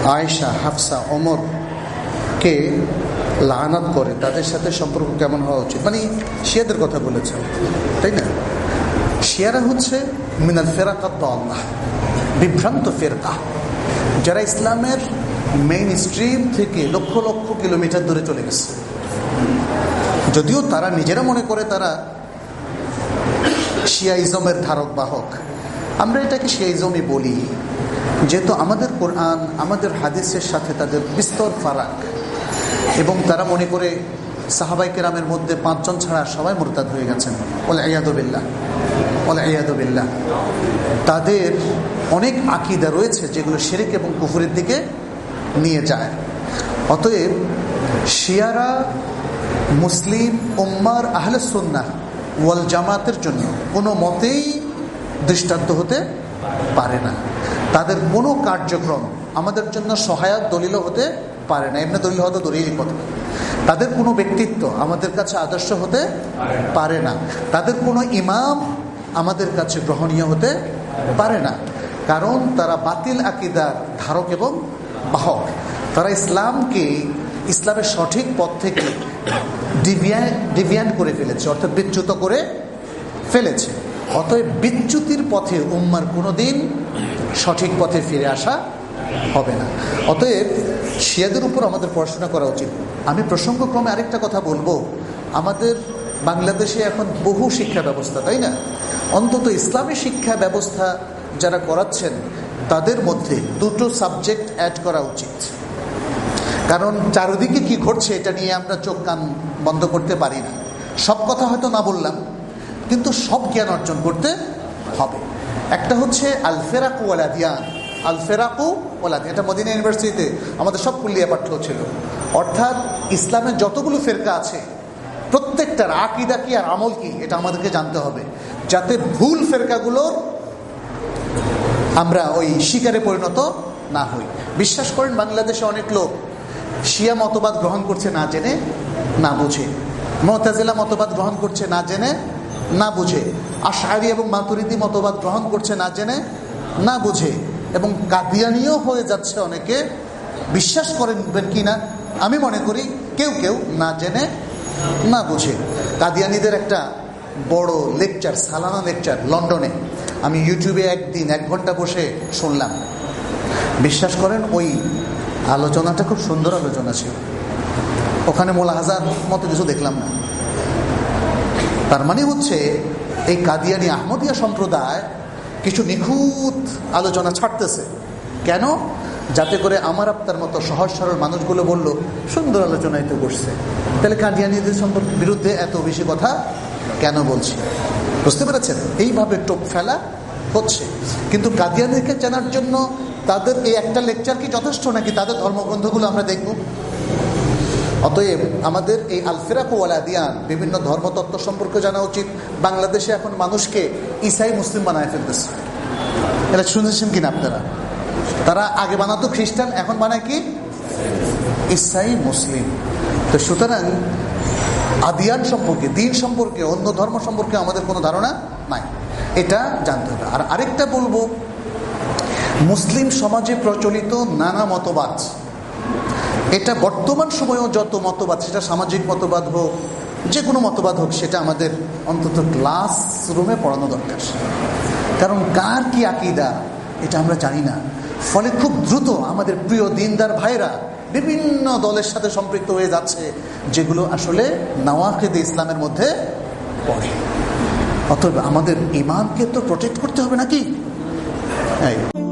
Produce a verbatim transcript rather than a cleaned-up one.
আয়েশা, হাফসা, ওমর কে লানাত করে, তাদের সাথে সম্পর্ক কেমন হওয়া উচিত, মানে শিয়াদের কথা বলেছেন, তাই না? শিয়ারা হচ্ছে মিনাল ফেরাকাত দাল্লাহ, বিভ্রান্ত ফেরকা, যারা ইসলামের মেইন স্ট্রিম থেকে লক্ষ লক্ষ কিলোমিটার দূরে চলে গেছে। যদিও তারা নিজেরা মনে করে তারা শিয়াইজমের ধারক বাহক, আমরা এটাকে শিয়াইজমই বলি, যেহেতু আমাদের কোরআন আমাদের হাদিসের সাথে তাদের বিস্তর ফারাক, এবং তারা মনে করে সাহাবায়ে কেরামের মধ্যে পাঁচজন ছাড়া সবাই মুরতাদ হয়ে গেছেন, ওয়াল ইয়াদু বিল্লাহ, ওয়াল ইয়াদু বিল্লাহ। তাদের অনেক আকীদা রয়েছে যেগুলো শিরক এবং কুফরের দিকে নিয়ে যায়। অতএব শিয়ারা মুসলিম উম্মার আহলে সুন্নাহ ওয়াল জামাতের জন্য কোনো মতেই দৃষ্টান্ত হতে পারে না। তাদের কোনো কার্যক্রম আমাদের জন্য সহায়ক দলিল হতে পারে না, এমনি দলিল হতে দূরেরই কথা। তাদের কোনো ব্যক্তিত্ব আমাদের কাছে আদর্শ হতে পারে না, তাদের কোনো ইমাম আমাদের কাছে গ্রহণীয় হতে পারে না, কারণ তারা বাতিল আকীদার ধারক এবং বাহক। তারা ইসলামকে, ইসলামের সঠিক পথ থেকে ডিভিয়ান ডিভিয়ান করে ফেলেছে, অর্থাৎ বিচ্যুত করে ফেলেছে। অতএব বিচ্যুতির পথে উম্মার কোনোদিন সঠিক পথে ফিরে আসা হবে না। অতএব শিয়াদের উপর আমাদের পড়াশোনা করা উচিত। আমি প্রসঙ্গক্রমে আরেকটা কথা বলবো, আমাদের বাংলাদেশে এখন বহু শিক্ষা ব্যবস্থা, তাই না? অন্তত ইসলামী শিক্ষা ব্যবস্থা যারা করাচ্ছেন তাদের মধ্যে দুটো সাবজেক্ট অ্যাড করা উচিত, কারণ চারিদিকে কি ঘটছে এটা নিয়ে আমরা চোখ কান বন্ধ করতে পারি না। সব কথা হয়তো না বললাম, কিন্তু সব জ্ঞান অর্জন করতে হবে। একটা হচ্ছে আল ফেরাকু ওয়াল আদিয়ান, আল ফেরাকু ওয়াল আদিয়ান, এটা মদিনা ইউনিভার্সিটিতে আমাদের সব কুল্লিয়া পাঠ্য ছিল। অর্থাৎ ইসলামের যতগুলো ফেরকা আছে প্রত্যেকটার আকীদা কি আর আমল কি এটা আমাদেরকে জানতে হবে, যাতে ভুল ফেরকাগুলোর আমরা ওই শিকারে পরিণত না হই। বিশ্বাস করেন বাংলাদেশে অনেক লোক শিয়া মতবাদ গ্রহণ করছে না জেনে না বুঝে, মুতাজিলা মতবাদ গ্রহণ করছে না জেনে না বুঝে, আশআরী এবং মাতুরিদি মতবাদ গ্রহণ করছে না জেনে না বুঝে, এবং কাদিয়ানীয় হয়ে যাচ্ছে অনেকে। বিশ্বাস করেন কি না, আমি মনে করি কেউ কেউ না জেনে না বুঝে। কাদিয়ানীদের একটা বড় লেকচার, সালানা লেকচার লন্ডনে আমি ইউটিউবে একদিন এক ঘন্টা বসে শুনলাম। বিশ্বাস করেন ওই আলোচনাটা খুব সুন্দর আলোচনা ছিল, ওখানে মোলাহাজার মতো কিছু দেখলাম না। তার মানে হচ্ছে এই কাদিয়ানী আহমদিয়া সম্প্রদায় কিছু নিখুঁত আলোচনা ছাড়তেছে, কেন? যাতে করে আমার আপনার মতো সহজ সরল মানুষগুলো বলল সুন্দর আলোচনায় তো বসছে, তাহলে কাদিয়ানীদের সম্পর্কে বিরুদ্ধে এত বেশি কথা কেন বলছি? বুঝতে পেরেছেন? এইভাবে টোপ ফেলা হচ্ছে। কিন্তু কাদিয়ানীকে জানার জন্য তাদের এই একটা লেকচার কি যথেষ্ট, নাকি তাদের ধর্মগ্রন্থগুলো আমরা দেখব? অতএব আমাদের এই আল ফিরাক ওয়াল আদিয়ান বিভিন্ন ধর্মতত্ত্ব সম্পর্কে জানা উচিত। বাংলাদেশে এখন মানুষকে ঈসাই মুসলিম বানায় ফেলতেছে, এটা শুনেছেন কিনা আপনারা? তারা আগে বানাতো খ্রিস্টান, এখন বানায় কি ঈসাই মুসলিম। তো সুতরাং আদিয়ান সম্পর্কে, দিন সম্পর্কে, অন্য ধর্ম সম্পর্কে আমাদের কোনো ধারণা নাই, এটা জানতে হবে। আর আরেকটা বলবো, মুসলিম সমাজে প্রচলিত নানা মতবাদ, এটা বর্তমান সময়েও যত মতবাদ, সেটা সামাজিক মতবাদ হোক, যে কোনো মতবাদ হোক, সেটা আমাদের অন্তত ক্লাস রুমে পড়ানো দরকার। কারণ কার কি আকীদা এটা আমরা জানি না, ফলে খুব দ্রুত আমাদের প্রিয় দিনদার ভাইরা বিভিন্ন দলের সাথে সম্পৃক্ত হয়ে যাচ্ছে, যেগুলো আসলে নাওয়াকিদে ইসলামের মধ্যে পড়ে। অতএব আমাদের ঈমানকে তো প্রোটেক্ট করতে হবে নাকি?